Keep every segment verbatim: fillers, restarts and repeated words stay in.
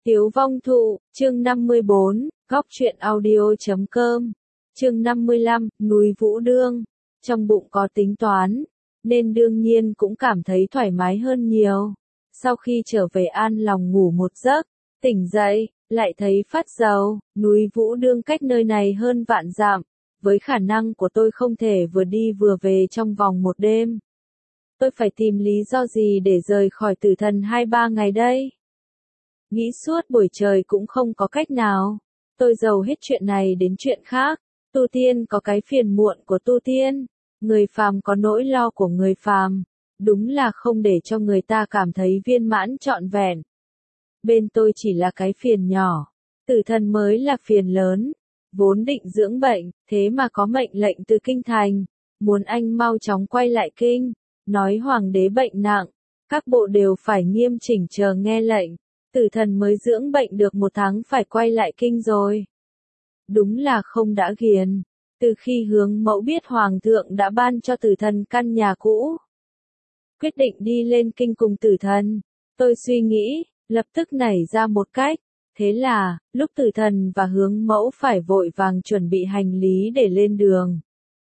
Tiếu Vong Thụ, chương năm mươi bốn, góc truyện audio chấm com. Chương năm mươi lăm, núi Vũ Đương. Trong bụng có tính toán, nên đương nhiên cũng cảm thấy thoải mái hơn nhiều. Sau khi trở về an lòng ngủ một giấc, tỉnh dậy, lại thấy phát dầu, núi Vũ Đương cách nơi này hơn vạn dặm. Với khả năng của tôi không thể vừa đi vừa về trong vòng một đêm. Tôi phải tìm lý do gì để rời khỏi Tử Thần hai ba ngày đây? Nghĩ suốt buổi trời cũng không có cách nào. Tôi giàu hết chuyện này đến chuyện khác. Tu tiên có cái phiền muộn của tu tiên. Người phàm có nỗi lo của người phàm. Đúng là không để cho người ta cảm thấy viên mãn trọn vẹn. Bên tôi chỉ là cái phiền nhỏ. Tử Thần mới là phiền lớn. Vốn định dưỡng bệnh, thế mà có mệnh lệnh từ kinh thành. Muốn anh mau chóng quay lại kinh. Nói hoàng đế bệnh nặng. Các bộ đều phải nghiêm chỉnh chờ nghe lệnh. Tử Thần mới dưỡng bệnh được một tháng phải quay lại kinh rồi. Đúng là không đã ghiền. Từ khi Hướng Mẫu biết Hoàng thượng đã ban cho Tử Thần căn nhà cũ. Quyết định đi lên kinh cùng Tử Thần. Tôi suy nghĩ, lập tức nảy ra một cách. Thế là, lúc Tử Thần và Hướng Mẫu phải vội vàng chuẩn bị hành lý để lên đường.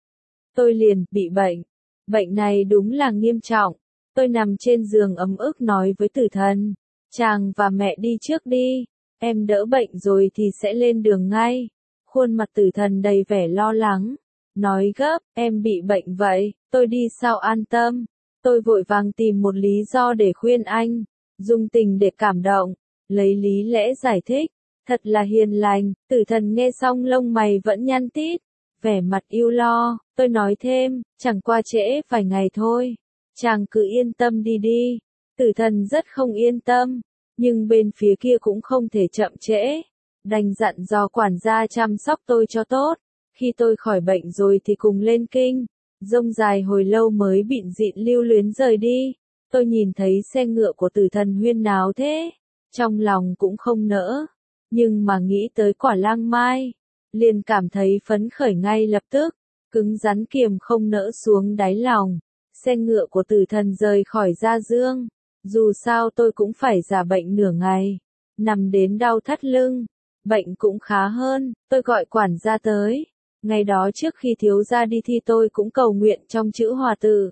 Tôi liền bị bệnh. Bệnh này đúng là nghiêm trọng. Tôi nằm trên giường ấm ức nói với Tử Thần. Chàng và mẹ đi trước đi, em đỡ bệnh rồi thì sẽ lên đường ngay. Khuôn mặt Tử Thần đầy vẻ lo lắng, nói gấp, em bị bệnh vậy, tôi đi sao an tâm. Tôi vội vàng tìm một lý do để khuyên anh, dùng tình để cảm động, lấy lý lẽ giải thích, thật là hiền lành. Tử Thần nghe xong lông mày vẫn nhăn tít, vẻ mặt ưu lo. Tôi nói thêm, chẳng qua trễ vài ngày thôi, chàng cứ yên tâm đi đi. Tử Thần rất không yên tâm, nhưng bên phía kia cũng không thể chậm trễ. Đành dặn dò quản gia chăm sóc tôi cho tốt. Khi tôi khỏi bệnh rồi thì cùng lên kinh. Rông dài hồi lâu mới bịn dịn lưu luyến rời đi. Tôi nhìn thấy xe ngựa của Tử Thần huyên náo thế. Trong lòng cũng không nỡ. Nhưng mà nghĩ tới Quả Lang Mai. Liền cảm thấy phấn khởi ngay lập tức. Cứng rắn kiềm không nỡ xuống đáy lòng. Xe ngựa của Tử Thần rời khỏi Gia Dương. Dù sao tôi cũng phải giả bệnh nửa ngày. Nằm đến đau thắt lưng. Bệnh cũng khá hơn, tôi gọi quản gia tới. Ngày đó trước khi thiếu gia đi thi tôi cũng cầu nguyện trong chữ Hòa Tự.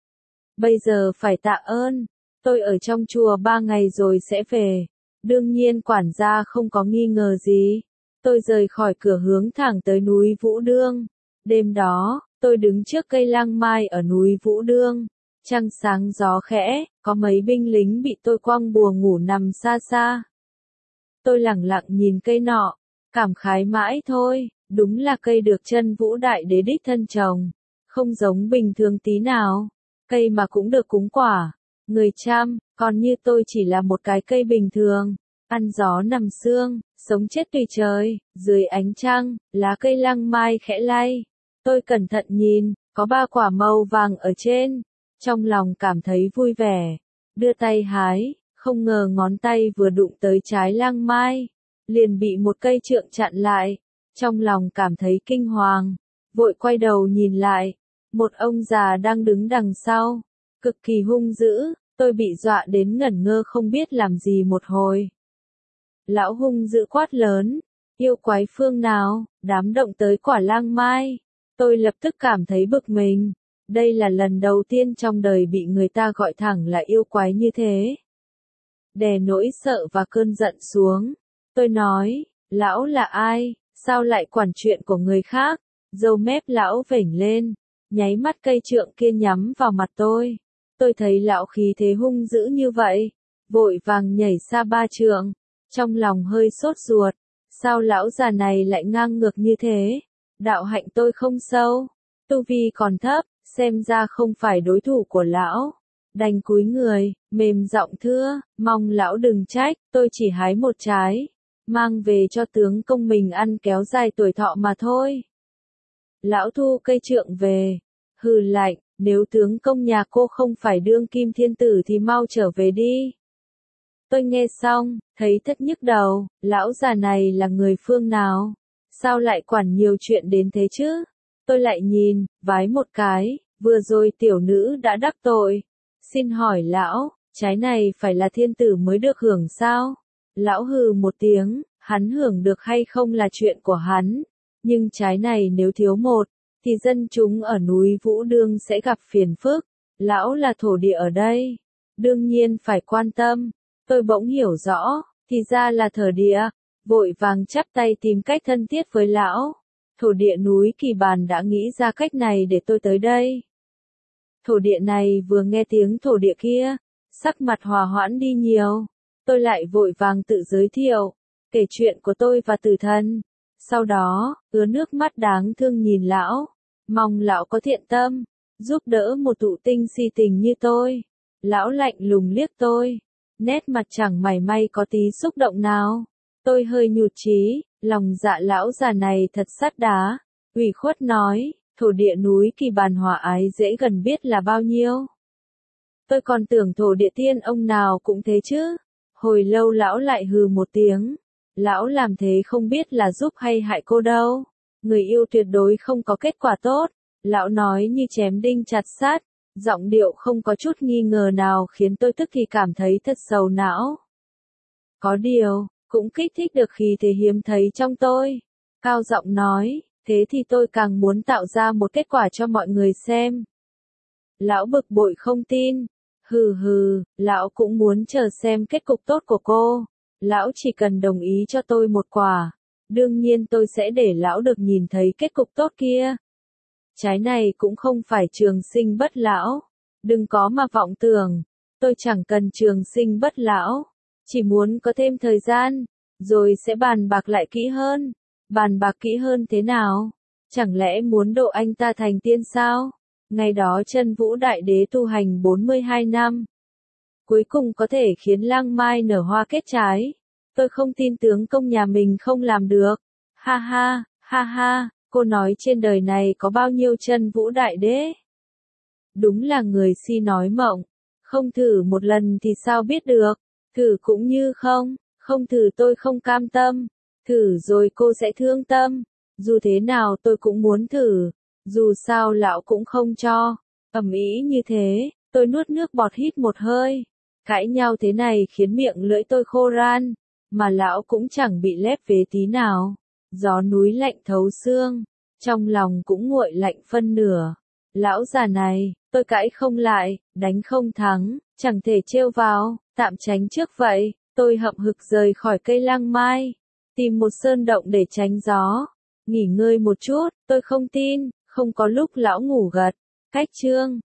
Bây giờ phải tạ ơn. Tôi ở trong chùa ba ngày rồi sẽ về. Đương nhiên quản gia không có nghi ngờ gì. Tôi rời khỏi cửa hướng thẳng tới núi Vũ Đương. Đêm đó, tôi đứng trước cây lang mai ở núi Vũ Đương. Trăng sáng gió khẽ, có mấy binh lính bị tôi quăng bùa ngủ nằm xa xa. Tôi lẳng lặng nhìn cây nọ, cảm khái mãi thôi, đúng là cây được chân Vũ Đại Đế đích thân trồng, không giống bình thường tí nào, cây mà cũng được cúng quả, người chăm, còn như tôi chỉ là một cái cây bình thường, ăn gió nằm sương, sống chết tùy trời, dưới ánh trăng, lá cây lang mai khẽ lay, tôi cẩn thận nhìn, có ba quả màu vàng ở trên. Trong lòng cảm thấy vui vẻ, đưa tay hái, không ngờ ngón tay vừa đụng tới trái lang mai, liền bị một cây trượng chặn lại, trong lòng cảm thấy kinh hoàng, vội quay đầu nhìn lại, một ông già đang đứng đằng sau, cực kỳ hung dữ, tôi bị dọa đến ngẩn ngơ không biết làm gì một hồi. Lão hung dữ quát lớn, yêu quái phương nào, dám động tới quả lang mai, tôi lập tức cảm thấy bực mình. Đây là lần đầu tiên trong đời bị người ta gọi thẳng là yêu quái như thế. Đè nỗi sợ và cơn giận xuống. Tôi nói, lão là ai, sao lại quản chuyện của người khác? Râu mép lão vểnh lên, nháy mắt cây trượng kia nhắm vào mặt tôi. Tôi thấy lão khí thế hung dữ như vậy, vội vàng nhảy xa ba trượng, trong lòng hơi sốt ruột. Sao lão già này lại ngang ngược như thế? Đạo hạnh tôi không sâu, tu vi còn thấp. Xem ra không phải đối thủ của lão. Đành cúi người, mềm giọng thưa, mong lão đừng trách, tôi chỉ hái một trái, mang về cho tướng công mình ăn kéo dài tuổi thọ mà thôi. Lão thu cây trượng về, hừ lạnh, nếu tướng công nhà cô không phải đương kim thiên tử thì mau trở về đi. Tôi nghe xong, thấy thất nhức đầu, lão già này là người phương nào? Sao lại quản nhiều chuyện đến thế chứ? Tôi lại nhìn, vái một cái, vừa rồi tiểu nữ đã đắc tội. Xin hỏi lão, trái này phải là thiên tử mới được hưởng sao? Lão hừ một tiếng, hắn hưởng được hay không là chuyện của hắn. Nhưng trái này nếu thiếu một, thì dân chúng ở núi Vũ Đương sẽ gặp phiền phức. Lão là thổ địa ở đây. Đương nhiên phải quan tâm. Tôi bỗng hiểu rõ, thì ra là thổ địa. Vội vàng chắp tay tìm cách thân thiết với lão. Thổ địa núi Kỳ Bàn đã nghĩ ra cách này để tôi tới đây. Thổ địa này vừa nghe tiếng thổ địa kia, sắc mặt hòa hoãn đi nhiều. Tôi lại vội vàng tự giới thiệu, kể chuyện của tôi và tử thần. Sau đó, ứa nước mắt đáng thương nhìn lão, mong lão có thiện tâm, giúp đỡ một thụ tinh si tình như tôi. Lão lạnh lùng liếc tôi, nét mặt chẳng mảy may có tí xúc động nào. Tôi hơi nhụt chí, lòng dạ lão già này thật sắt đá, ủy khuất nói, thổ địa núi Kỳ Bàn hòa ái dễ gần biết là bao nhiêu. Tôi còn tưởng thổ địa tiên ông nào cũng thế chứ. Hồi lâu lão lại hừ một tiếng. Lão làm thế không biết là giúp hay hại cô đâu. Người yêu tuyệt đối không có kết quả tốt. Lão nói như chém đinh chặt sắt, giọng điệu không có chút nghi ngờ nào khiến tôi tức thì cảm thấy thật sầu não. Có điều, cũng kích thích được khí thế hiếm thấy trong tôi. Cao giọng nói, thế thì tôi càng muốn tạo ra một kết quả cho mọi người xem. Lão bực bội không tin. Hừ hừ, lão cũng muốn chờ xem kết cục tốt của cô. Lão chỉ cần đồng ý cho tôi một quả. Đương nhiên tôi sẽ để lão được nhìn thấy kết cục tốt kia. Trái này cũng không phải trường sinh bất lão. Đừng có mà vọng tưởng. Tôi chẳng cần trường sinh bất lão. Chỉ muốn có thêm thời gian. Rồi sẽ bàn bạc lại kỹ hơn. Bàn bạc kỹ hơn thế nào? Chẳng lẽ muốn độ anh ta thành tiên sao? Ngày đó Chân Vũ Đại Đế tu hành bốn mươi hai năm. Cuối cùng có thể khiến lang mai nở hoa kết trái. Tôi không tin tướng công nhà mình không làm được. Ha ha, ha ha, cô nói trên đời này có bao nhiêu Chân Vũ Đại Đế? Đúng là người si nói mộng. Không thử một lần thì sao biết được. Thử cũng như không, không thử tôi không cam tâm. Thử rồi cô sẽ thương tâm. Dù thế nào tôi cũng muốn thử. Dù sao lão cũng không cho. Ầm ĩ như thế, tôi nuốt nước bọt hít một hơi. Cãi nhau thế này khiến miệng lưỡi tôi khô ran. Mà lão cũng chẳng bị lép vế tí nào. Gió núi lạnh thấu xương. Trong lòng cũng nguội lạnh phân nửa. Lão già này, tôi cãi không lại, đánh không thắng, chẳng thể trêu vào, tạm tránh trước vậy. Tôi hậm hực rời khỏi cây lang mai. Tìm một sơn động để tránh gió. Nghỉ ngơi một chút, tôi không tin. Không có lúc lão ngủ gật. Cách chương